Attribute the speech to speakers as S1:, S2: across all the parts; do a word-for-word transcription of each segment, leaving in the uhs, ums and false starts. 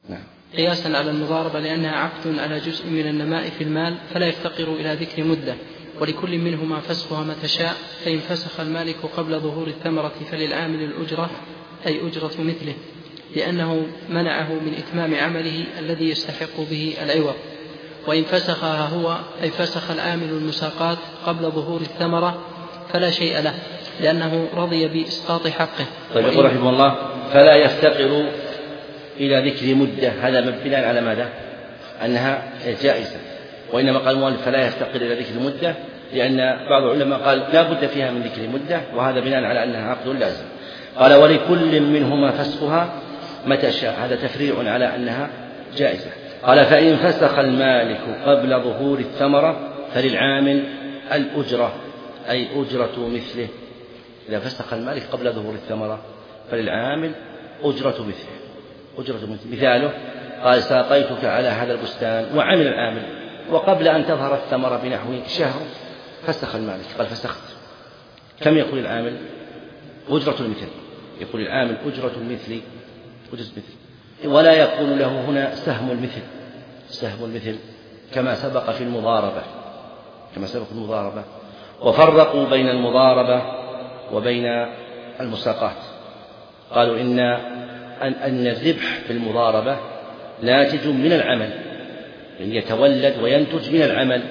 S1: نعم.
S2: قياسا على المضاربة لأنها عقد على جزء من النماء في المال فلا يفتقر إلى ذكر مدة، ولكل منهما فسخها متى شاء، فإن فسخ المالك قبل ظهور الثمرة فللعامل الأجرة أي أجرة مثله، لأنه منعه من إتمام عمله الذي يستحق به العوض. وإن فسخها هو أي فسخ العامل المساقات قبل ظهور الثمرة فلا شيء له، لأنه رضي بإسقاط حقه.
S1: طيب يقول رحمه الله فلا يفتقر إلى ذكر مدة، هذا مبناء على ماذا؟ أنها جائزة. وإنما قال المؤلف فلا يفتقر إلى ذكر مدة لأن بعض العلماء قال لا بد فيها من ذكر مدة، وهذا بناء على أنها عقد لازم. قال ولكل منهما فسخها متى شاء، هذا تفريع على أنها جائزة. قال فإن فسخ المالك قبل ظهور الثمرة فللعامل الأجرة أي أجرة مثله. إذا فسخ المالك قبل ظهور الثمرة فللعامل أجرة مثله. أجرة مثله مثاله قال ساقيتك على هذا البستان، وعمل العامل وقبل أن تظهر الثمرة بنحو شهر فسخ المالك قال فسخت، كم يقول العامل؟ أجرة المثل. يقول العامل أجرة المثل أجرة مثل، ولا يكون له هنا سهم المثل. سهم المثل كما سبق في المضاربة كما سبق في المضاربة وفرقوا بين المضاربة وبين المساقات. قالوا إن أن الربح في المضاربة ناتج من العمل، يعني يتولد وينتج من العمل،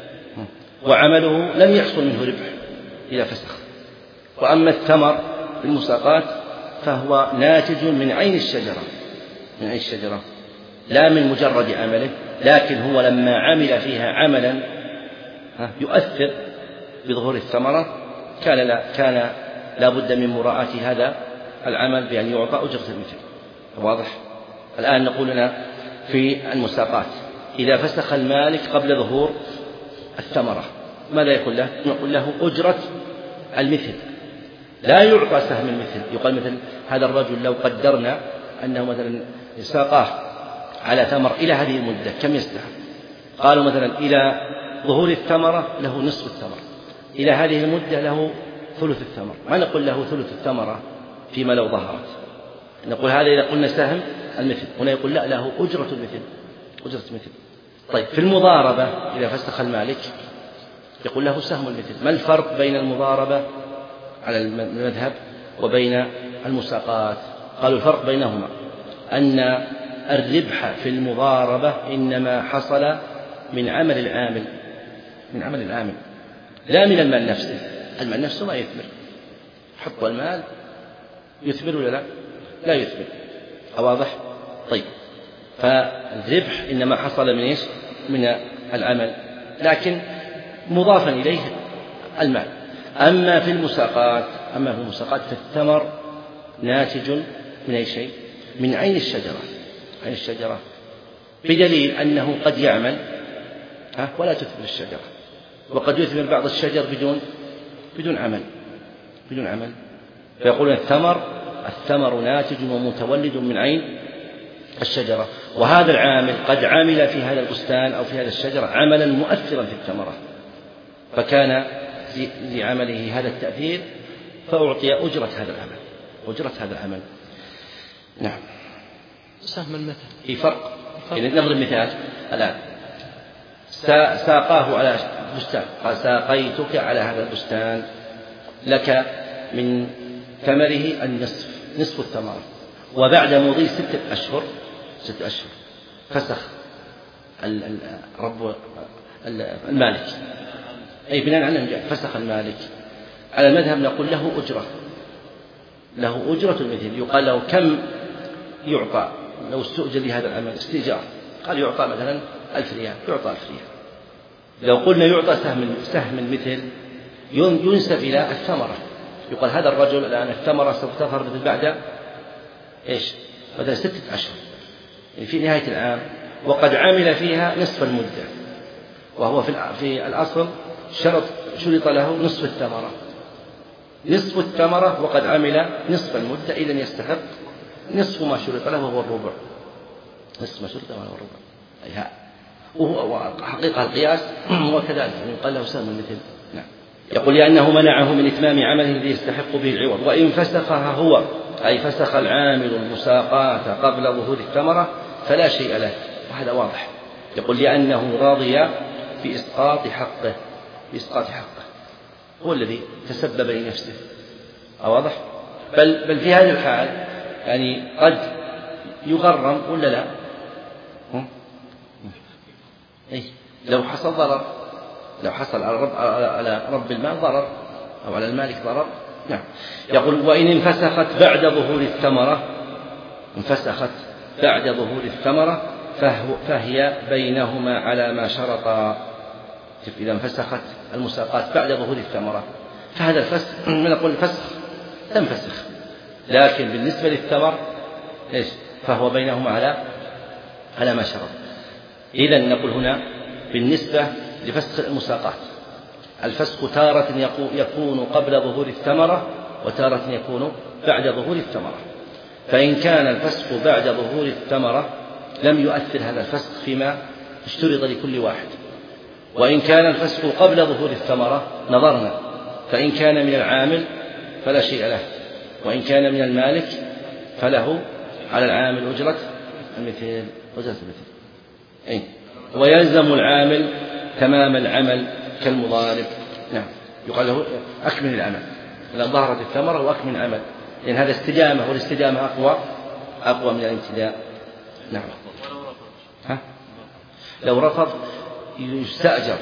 S1: وعمله لم يحصل منه ربح إذا فسخ. وأما الثمر في المساقات فهو ناتج من عين الشجرة من عين الشجرة لا من مجرد عمله، لكن هو لما عمل فيها عملا يؤثر بظهور الثمرة كان لا, كان لا بد من مراعاة هذا العمل بأن يعطى أجرة المثل. واضح؟ الآن نقول لنا في المساقات إذا فسخ المالك قبل ظهور الثمرة ماذا يقول له؟ يقول له أجرة المثل، لا يعطى سهم المثل. يقال مثل هذا الرجل لو قدرنا أنه مثلا ساقاه على ثمر إلى هذه المدة كم يستحق؟ قالوا مثلا إلى ظهور الثمرة له نصف الثمر، إلى هذه المدة له ثلث الثمر. ما نقول له ثلث الثمرة فيما لو ظهرت، نقول هذا إذا قلنا سهم المثل. هنا يقول لا، له أجرة المثل أجرة المثل. طيب في المضاربة إذا فسخ المالك يقول له سهم المثل. ما الفرق بين المضاربة على المذهب وبين المساقات؟ قالوا الفرق بينهما أن الربح في المضاربة إنما حصل من عمل العامل من عمل العامل لا من المال نفسه. المال نفسه ما يثمر، حق المال يثمر ولا لا؟ لا يثمر. واضح؟ طيب فالربح إنما حصل من إيش؟ من العمل، لكن مضافا إليه المال. أما في المساقات أما في المساقات فالثمر ناتج من أي شيء؟ من عين الشجرة عين الشجرة بدليل أنه قد يعمل ولا تثمر الشجرة، وقد يثمر بعض الشجر بدون بدون عمل بدون عمل فيقولون الثمر الثمر ناتج ومتولد من عين الشجرة. وهذا العامل قد عمل في هذا البستان أو في هذا الشجرة عملا مؤثرا في الثمرة، فكان لعمله هذا التأثير فأعطي أجرة هذا العمل أجرة هذا العمل. نعم.
S2: سهم المثل
S1: في فرق. يعني نضرب مثال الآن ساقاه على بستان، قال ساقيتك على هذا البستان لك من ثمره النصف نصف الثمرة، وبعد مضي ستة أشهر ستة أشهر فسخ رب المالك، أي بناء على فسخ المالك. على المذهب نقول له أجرة له أجرة المثل. يقال له كم يعطى لو استؤجر لهذا العمل استئجار؟ قال يعطى مثلا ألف ريال يعطى ألف ريال. لو قلنا يعطى سهم سهم المثل ينسب إلى الثمرة. يقال هذا الرجل الآن الثمرة سوف تظهر بعد إيش؟ بعد ستة أشهر يعني في نهاية العام، وقد عمل فيها نصف المدة، وهو في في الأصل شرط شرط له نصف الثمرة نصف الثمرة وقد عمل نصف المدة، إذن يستحق نصف ما شرط له وهو الربع نصف ما شرط له وهو الربع. أي وهو حقيقة القياس وكذلك يقال له سهم المثل. نعم. يقول لأنه منعه من إتمام عمله الذي يستحق به العوض. وإن فسخها هو أي فسخ العامل المساقات قبل ظهور الثمرة فلا شيء له، وهذا واضح. يقول لأنه راضي بإسقاط حقه، بإسقاط حقه هو الذي تسبب لنفسه. واضح؟ بل, بل في هذه الحال يعني قد يغرم ولا لا؟ إيه؟ لو حصل ضرر، لو حصل على رب, على رب المال ضرر أو على المالك ضرر. نعم. يقول وإن انفسخت بعد ظهور الثمرة، انفسخت بعد ظهور الثمرة فهي بينهما على ما شرطا. إذا انفسخت المساقات بعد ظهور الثمرة فهذا الفسخ، من نقول الفسخ تنفسخ، لكن بالنسبة للثمر إيش؟ فهو بينهما على على ما شرط. إذن نقول هنا بالنسبة لفسخ المساقات الفسخ تارة يكون قبل ظهور الثمرة وتارة يكون بعد ظهور الثمرة. فإن كان الفسخ بعد ظهور الثمرة لم يؤثر هذا الفسخ فيما اشترط لكل واحد، وإن كان الفسخ قبل ظهور الثمرة نظرنا، فإن كان من العامل فلا شيء له، وإن كان من المالك فله على العامل أجرة المثل، أجرة المثل. أي ويلزم العامل تمام العمل كالمضارب. نعم. يقال له أكمل العمل إذا ظهرت الثمرة وأكمل العمل، لأن هذا استدامة، والاستدامة أقوى أقوى من الامتداء. نعم. ها؟ لو رفض يستأجر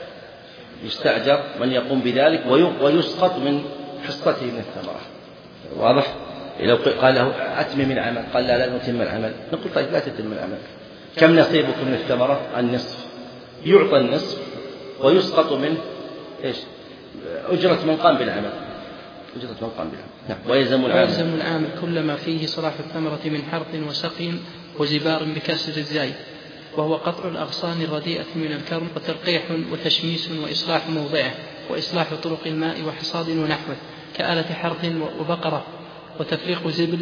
S1: يستأجر من يقوم بذلك ويسقط من حصته من الثمرة. واضح؟ لو قال له أتمم العمل قال لا لا نتم العمل، نقول طيب لا تتم العمل، كم نصيبك من الثمرة؟ النصف. يعطى النصف ويسقط منه إيش؟ أجرة من قام بالعمل، أجرة من قام بالعمل. نعم. ويلزم العامل
S2: ويلزم العامل كل ما فيه صلاح الثمرة من حرث وسقي وزبار بكسر الزاي، وهو قطع الأغصان الرديئة من الكرم وتلقيح وتشميس وإصلاح موضعه وإصلاح طرق الماء وحصاد ونحوه كآلة حرث وبقرة، وتفريق زبل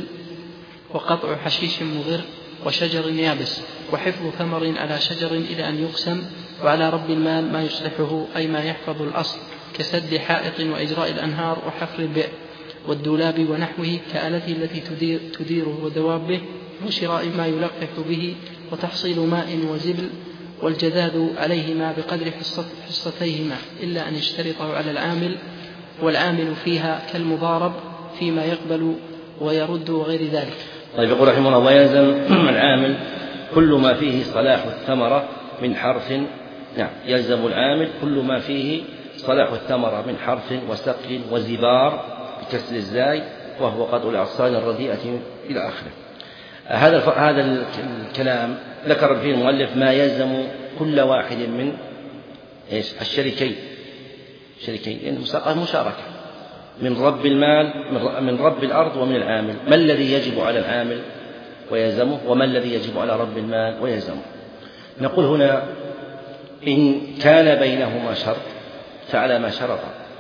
S2: وقطع حشيش مضر وشجر يابس، وحفظ ثمر على شجر إلى أن يقسم، وعلى رب المال ما يصلحه أي ما يحفظ الأصل كسد حائط وإجراء الأنهار وحفر البئر والدولاب ونحوه كآلته التي تدير تديره ودوابه، وشراء ما يلقح به وتحصيل ماء وزبل، والجذاذ عليهما بقدر حصتيهما إلا أن يشترطه على العامل، والعامل فيها كالمضارب فيما يقبل ويرد وغير ذلك.
S1: طيب يقول رحمه الله ويلزم العامل كل ما فيه صلاح الثمرة من حرث. نعم. يلزم العامل كل ما فيه صلاح الثمرة من حرث وسقي وزبار بكسر الزاي، وهو قطع الأغصان الرديئة إلى آخره. هذا هذا الكلام ذكر فيه المؤلف ما يلزم كل واحد من إيش؟ الشريكين، شريكين لأن المساقة مشاركة من رب المال من رب الأرض ومن العامل. ما الذي يجب على العامل ويلزمه، وما الذي يجب على رب المال ويلزمه؟ نقول هنا إن كان بينهما شرط فعلى ما شرط.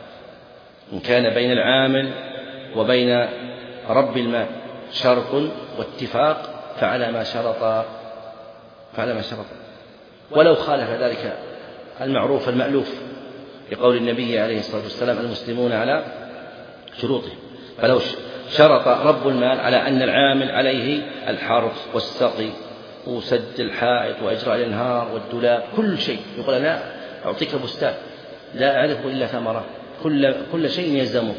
S1: إن كان بين العامل وبين رب المال شرط واتفاق فعلى ما شرط فعلى ما شرط ولو خالف ذلك المعروف المألوف، لقول النبي عليه الصلاة والسلام المسلمون على شروطهم. فلو شرط رب المال على أن العامل عليه الحرث والسقي وسد الحائط وإجراء الأنهار والدولاب كل شيء، يقول أنا أعطيك بستان لا أعرف إلا ثمرة، كل, كل شيء يلزمك،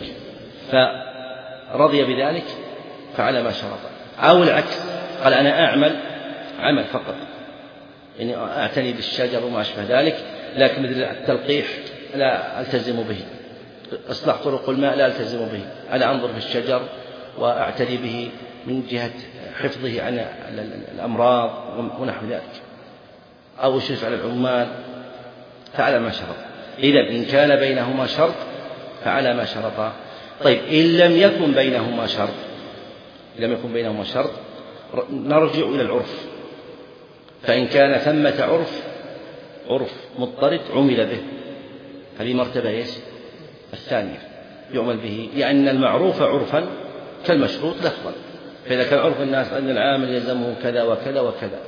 S1: فرضي بذلك فعلى ما شرط. أو العكس قال أنا أعمل عمل فقط، يعني أعتني بالشجر وما أشبه ذلك، لكن مثل التلقيح لا ألتزم به، إصلاح طرق الماء لا ألتزم به، أنا أنظر في الشجر وأعتني به من جهة حفظه عن الأمراض ونحو ذلك، أو أشرف على العمال فعلى ما شرط. إذا إن كان بينهما شرط فعلى ما شرط. طيب إن لم يكن بينهما شرط لم يكن بينهما شرط نرجع إلى العرف. فإن كان ثمة عرف عرف مضطرد عمل به، هذه مرتبة إيش؟ الثانية يعمل به، لأن المعروف عرفا كالمشروط لفظا. فإذا كان عرف الناس أن العامل يلزمه كذا وكذا وكذا،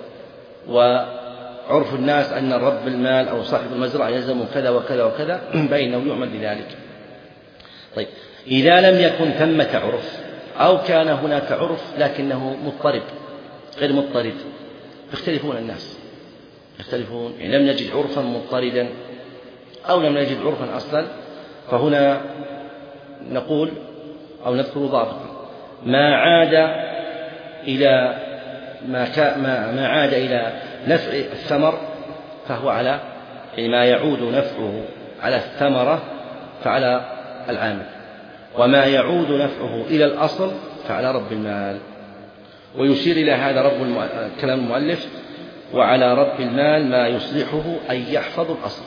S1: وعرف الناس أن رب المال أو صاحب المزرعة يلزمه كذا وكذا وكذا بينه يعمل بذلك. طيب إذا لم يكن ثمة عرف أو كان هناك عرف لكنه مضطرب غير مضطرد، يختلفون الناس يختلفون، يعني لم نجد عرفا مضطردا أو لم نجد عرفا أصلا. فهنا نقول أو نذكر ضابطا: ما عاد إلى ما, ما, ما عاد إلى نفع الثمر فهو على، يعني ما يعود نفعه على الثمرة فعلى العامل، وما يعود نفعه إلى الأصل فعلى رب المال. ويشير إلى هذا رب الم... كلام المؤلف: وعلى رب المال ما يصلحه أن يحفظ الأصل،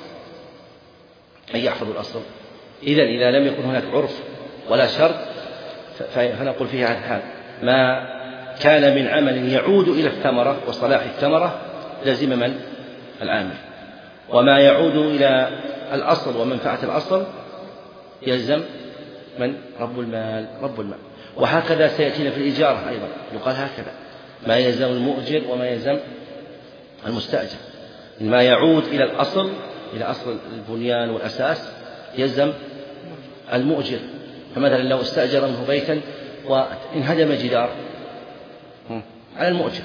S1: أن يحفظ الأصل. إذن إذا لم يكن هناك عرف ولا شرط فنقول فيها هذا: ما كان من عمل يعود إلى الثمرة وصلاح الثمرة لزم من؟ العامل. وما يعود إلى الأصل ومنفعة الأصل يلزم من؟ رب المال. رب المال. وهكذا سيأتينا في الإجارة أيضا يقال هكذا: ما يلزم المؤجر وما يلزم المستأجر. ما يعود إلى الأصل، إلى أصل البنيان والأساس، يلزم المؤجر. فمثلا لو استأجر منه بيتا وانهدم جدار على المؤجر.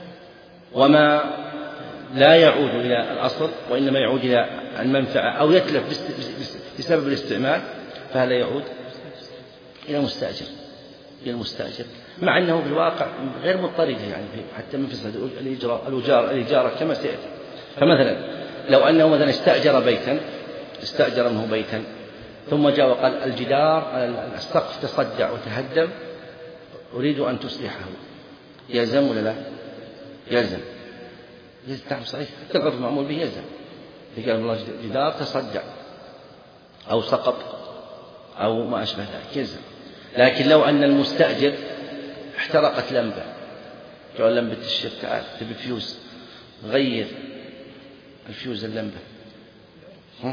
S1: وما لا يعود إلى الأصل وإنما يعود إلى المنفعة أو يتلف بسبب الاستعمال فهذا يعود إلى المستأجر إلى المستأجر مع أنه في الواقع غير مضطرد، يعني حتى من فساد الإجارة الإجارة كما سيأتي. فمثلا لو أنه مثلا استأجر بيتا استأجر منه بيتا ثم جاء وقال: الجدار السقف تصدع وتهدم أريد أن تصلحه، يلزم ولا لا؟ يلزم. نعم صحيح، حتى العرف المعمول به يلزم. إذا قال والله جدار تصدع أو سقط أو ما أشبه ذلك يلزم. لكن لو أن المستأجر احترقت لمبة، قال لمبة الشيخ تعال تبي فيوز، غير الفيوز اللمبة، ها؟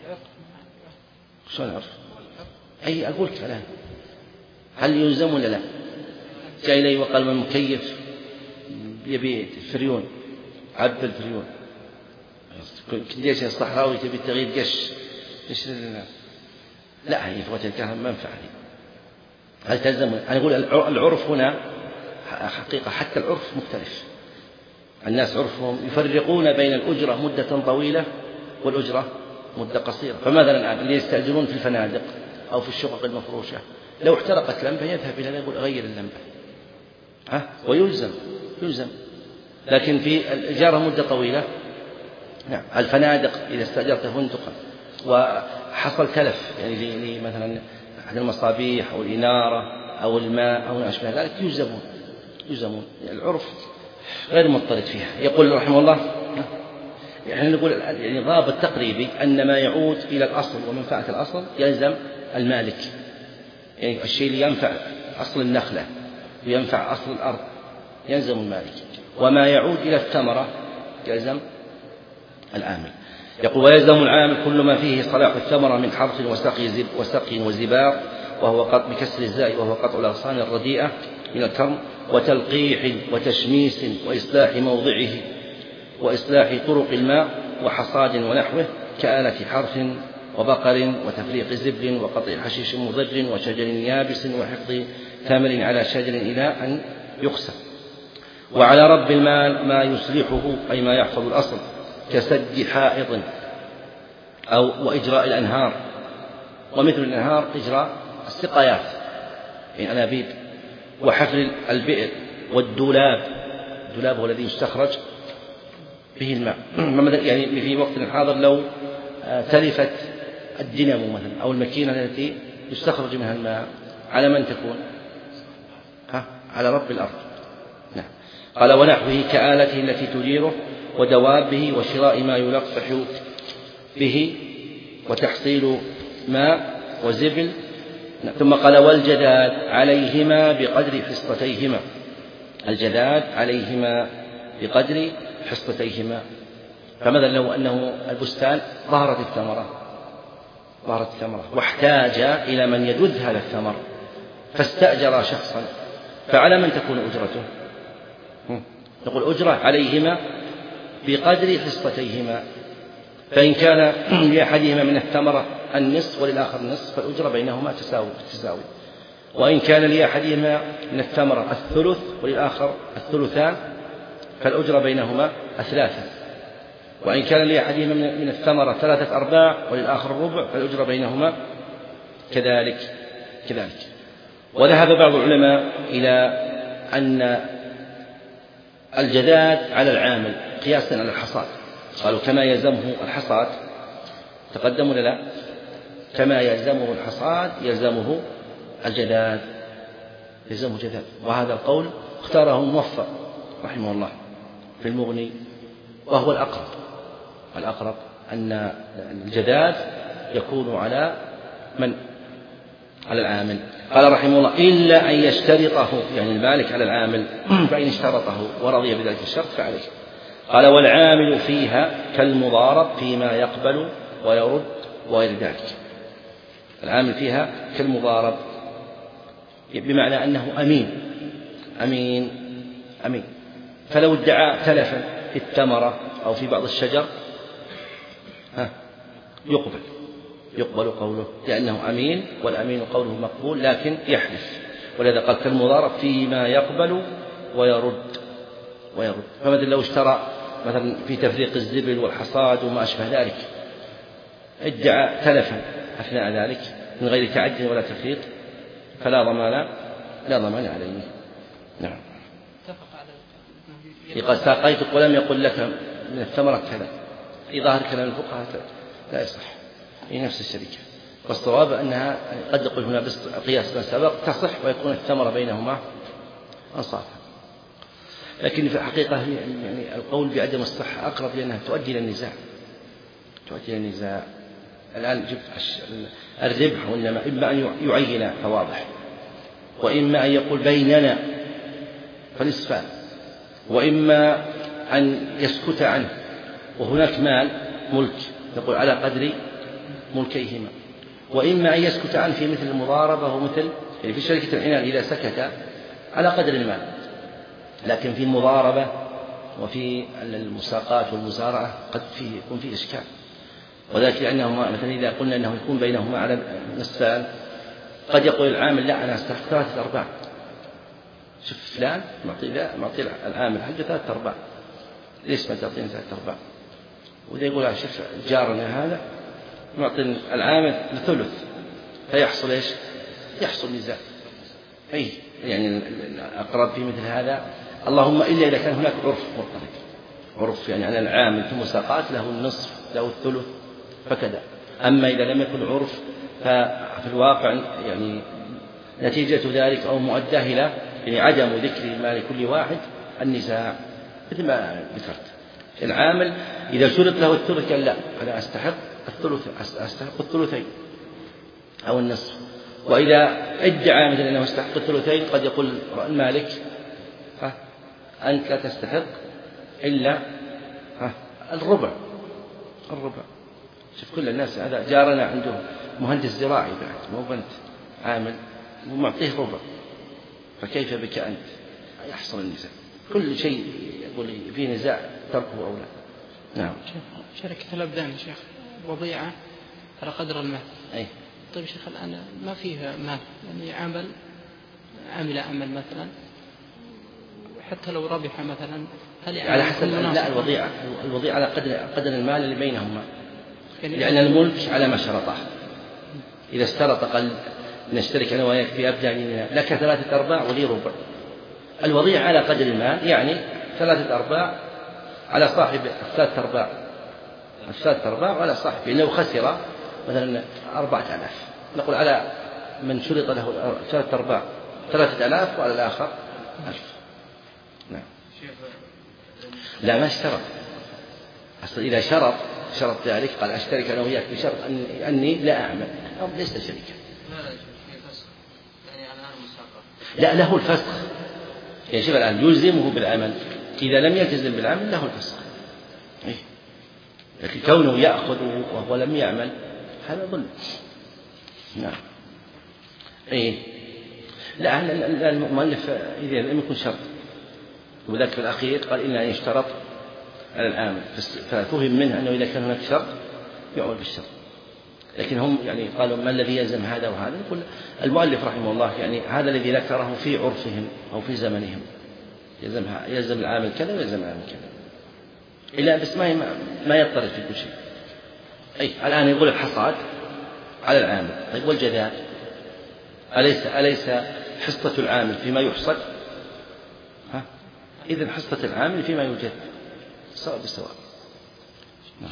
S1: شو العرف؟ أي أقول كلام، هل يلزم ولا لا؟ جاء إلي وقال من مكيف يبي فريون، عب الفريون، كنديش الصحراوي تبي تغيير قش، إيش لا لا هي فوات الكهرباء منفعة. هل تلزم؟ أنا أقول العرف هنا حقيقة حتى العرف مختلف. الناس عرفهم يفرقون بين الأجرة مدة طويلة والأجرة مدة قصيرة. فمثلا الآن اللي يستأجرون في الفنادق أو في الشقق المفروشة لو احترقت لمبة يذهب إلى يقول أغير اللمبة، ها؟ ويلزم يلزم. لكن في الإجارة مدة طويلة، نعم. الفنادق إذا استأجرت فندقا وحصل تلف، يعني مثلا أحد المصابيح أو الإنارة أو الماء أو ما أشبه ذلك يلزمون يلزمون يعني العرف غير مضطرد فيها. يقول رحمه الله: يعني نقول يعني ضابط تقريبي أن ما يعود إلى الأصل ومنفعة الأصل يلزم المالك، يعني الشيء اللي ينفع أصل النخلة وينفع أصل الأرض يلزم المالك، وما يعود إلى الثمرة يلزم العامل. يقول: ويلزم العامل كل ما فيه صلاح الثمرة من حرث وسقي زب وسقي وزبار، وهو قطع بكسر الزاء وهو قطع الأغصان الرديئة من الكرم، وتلقيح وتشميس وإصلاح موضعه وإصلاح طرق الماء وحصاد ونحوه كآلة حرث وبقر وتفريق زبل وقطع حشيش مضر وشجر يابس وحفظ ثمر على شجر إلى أن يقسم. وعلى رب المال ما يصلحه أي ما يحفظ الأصل كسد حائط أو وإجراء الأنهار، ومثل الأنهار إجراء السقايات يعني أنابيب، وحفر البئر والدولاب. الدولاب هو الذي يستخرج به الماء. يعني في وقت الحاضر لو تلفت الدينامو مثلا أو الماكينة التي يستخرج منها الماء على من تكون؟ ها؟ على رب الأرض. نعم. قال: ونحوه كآلته التي تديره ودوابه وشراء ما يلقح به وتحصيل ماء وزبل. ثم قال: والجداد عليهما بقدر حصتيهما. الجداد عليهما بقدر حصتيهما. فمثلا لو أنه البستان ظهرت الثمرة ظهرت الثمرة واحتاج إلى من يجد هذا الثمر فاستأجر شخصا، فعلى من تكون أجرته؟ نقول أجرة عليهما بقدر حصتيهما. فإن كان لأحدهما من الثمرة النصف وللآخر النصف فالأجرة بينهما تساوي تساوي. وإن كان لأحدهما من الثمرة الثلث وللآخر الثلثان فالأجرة بينهما الثلاثة، وإن كان لأحدهما من الثمرة ثلاثة أرباع وللآخر الربع فالأجرة بينهما كذلك كذلك. وذهب بعض العلماء إلى أن الجداد على العامل قياسا على الحصاد، قالوا كما يلزمه الحصاد، تقدم ولا لا؟ كما يلزمه الحصاد يلزمه الجداد، يلزمه جداد. وهذا القول اختاره الموفق رحمه الله في المغني، وهو الأقرب الأقرب أن الجداد يكون على من؟ على العامل. قال رحمه الله إلا أن يشترطه، يعني المالك على العامل، فإن اشترطه ورضي بذلك الشرط فعليه. قال والعامل فيها كالمضارب فيما يقبل ويرد وغير ذلك. العامل فيها كالمضارب بمعنى أنه أمين أمين أمين فلو ادعى تلفا في الثمرة أو في بعض الشجر ها يقبل يقبل قوله لأنه أمين، والأمين قوله مقبول لكن يحلف، ولذا قال كالمضارب فيما يقبل ويرد ويرد. فمثلا لو اشترى مثلا في تفريق الزبل والحصاد وما أشبه ذلك ادعى تلفا أثناء ذلك من غير تعد ولا تفريط فلا ضمان لا ضمان عليه. نعم. قد ساقيتك ولم يقل لك من الثمرة كذا، في ظاهر كلام الفقهاء لا يصح، هي نفس الشركة. والصواب أنها قد يقول هنا قياس ما سبق تصح ويكون الثمرة بينهما أنصافا، لكن في الحقيقة يعني القول بعدم الصحة أقرب لأنها تؤدي إلى النزاع تؤدي إلى النزاع. الآن جبت الربح، وإنما إما أن يعين فواضح، وإما أن يقول بيننا فنصفان، وإما أن يسكت عنه، وهناك مال ملك يقول على قدر ملكيهما، وإما أن يسكت عنه في مثل المضاربة ومثل يعني في شركة العنان إذا سكت على قدر المال، لكن في المضاربة وفي المساقات والمزارعة قد فيه يكون فيه إشكال، وذلك لأنهما مثلا إذا قلنا أنه يكون بينهما على نصفان قد يقول العامل لا أنا أستحق ثلاثة أرباع، شوف فلان معطي لا معطي العامل حقه ثلاثة أرباع، ليش ما تعطيني ثلاثة أرباع؟ وإذا يقول شوف جارنا هذا معطي العامل بثلث، فيحصل إيش؟ يحصل نزاع. أي يعني الأقرب في مثل هذا، اللهم إلا إذا كان هناك عرف مرتبط، عرف يعني أن العامل في المساقات له النصف له الثلث فكذا. أما إذا لم يكن عرف ففي الواقع يعني نتيجة ذلك أو مؤداه إلى يعني عدم ذكر ما لكل واحد النزاع، مثل ما ذكرت العامل إذا شرط له الثلث قال لا أنا أستحق الثلث أستحق الثلثين أو النصف، وإذا ادعى مثل أنه يستحق الثلثين قد يقول المالك ها أنت لا تستحق إلا ها الربع الربع. شوف كل الناس هذا جارنا عنده مهندس زراعي بعد مو بنت عامل ومعطيه ربع، فكيف بك أنت؟ يحصل النزاع، كل شيء يقول فيه نزاع تركه أو لا. نعم.
S2: شركة الأبدان شيخ وضيعة على قدر المال.
S1: أي.
S2: طيب شيخ الآن ما فيه مال، يعني عمل عمل عمل مثلا حتى لو ربح مثلا هل يعني
S1: على حسب لا الوضيعة الوضيعة على قدر قدر المال اللي بينهما، يعني لأن الملك على ما شرطه. إذا اشترط قال نشترك أنا وياك في أبداننا لك ثلاثة أرباع ولي ربع، الوضيعة على قدر المال يعني ثلاثة أرباع على صاحب الثلاثة أرباع الثلاثة أرباع وعلى صاحبه، لو خسر مثلا أربعة آلاف نقول على من شرط له ثلاثة أرباع ثلاثة آلاف وعلى الآخر ألف. نعم. لا ما اشترط، أصل إذا شرط شرط ذلك قال أشترك أنا وياك بشرط أني, أني لا أعمل أو ليس شريكا. لا له الفسخ، يعني شوف الآن يلزمه بالعمل، إذا لم يلتزم بالعمل له الفسخ. إيه؟ لكن كونه يأخذ وهو لم يعمل هذا ظلم. نعم. إيه؟ لا المؤلف إذا لم يكن شرط، وذلك في الأخير قال إلا أن يشترط على العامل، ففهم منه أنه إذا كان هناك شرط يعمل بالشرط. لكن هم يعني قالوا ما الذي يلزم هذا وهذا؟ يقول المؤلف رحمه الله يعني هذا الذي ذكره في عرفهم أو في زمنهم، يلزمها يلزم العامل كذا ويلزم العامل كذا، إلا بس ما ما يضطرد في كل شيء. أي الآن يقول الحصاد على العامل، طيب والجذاب أليس أليس حصة العامل فيما يحصد؟ ها؟ إذن حصة العامل فيما يوجد سواء بسواء. نعم.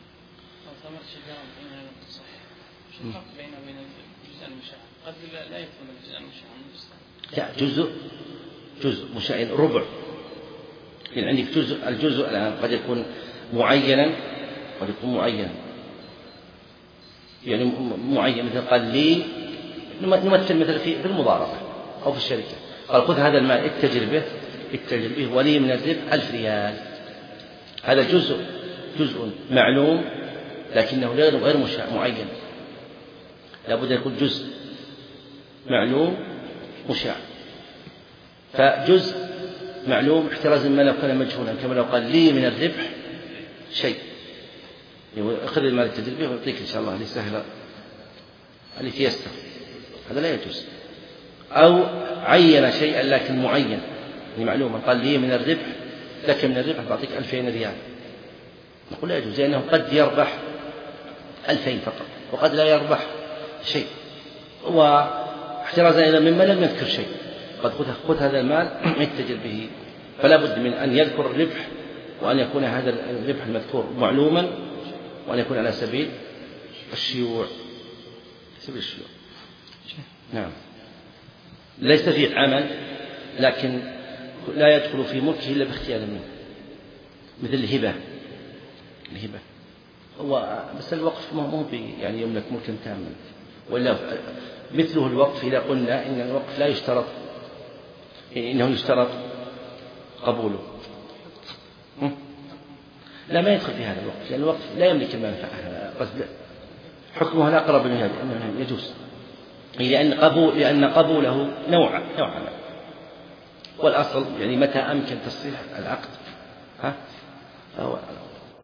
S2: الفرق بينه وبين الجزء المشاع؟ قد لا يكون الجزء المشاع من البستان.
S1: لا، جزء جزء مشاع ربع. يعني عندك جزء، الجزء الآن قد يكون معينا، قد يكون معينا يعني معين، مثل قال لي نمثل مثل في المضاربة أو في الشركة، قال خذ هذا المال اتجر به اتجر به ولي من الربح ألف ريال. هذا جزء جزء معلوم لكنه غير غير معين، لابد أن يكون جزء معلوم مشاع. فجزء معلوم احترازا ما لو كان مجهولا، كما لو قال لي من الربح شيء، أخذ المال اتجر به ويعطيك إن شاء الله اللي سهل اللي تيسر، هذا لا يجوز. أو عين شيئا لكن معين يعني معلومة، قال لي من الربح لك من الربح بعطيك ألفين ريال، نقول لا يجوز، لأنه قد يربح ألفين فقط وقد لا يربح شيء، واحترازا إلى مما لم يذكر شيء، قد خذ هذا المال يتجر به. فلا بد من أن يذكر الربح، وأن يكون هذا الربح المذكور معلوما، وأن يكون على سبيل الشيوع، سبيل الشيوع. نعم. ليس فيه عمل لكن لا يدخل في ملكه إلا باختيار منه، مثل الهبة. الهبة هو بس الوقف ما هو يعني يملك ملكا تاما، ولا مثله الوقف إذا قلنا إن الوقف لا يشترط، إنه يشترط قبوله، لا ما يدخل في هذا الوقف، لأن الوقف لا يملك المنفعة، قصد حكمه لا أقرب من هذا أنه يجوز، لأن قبول لأن قبوله نوع نوعا ما، والأصل يعني متى أمكن تصحيح العقد ها فهو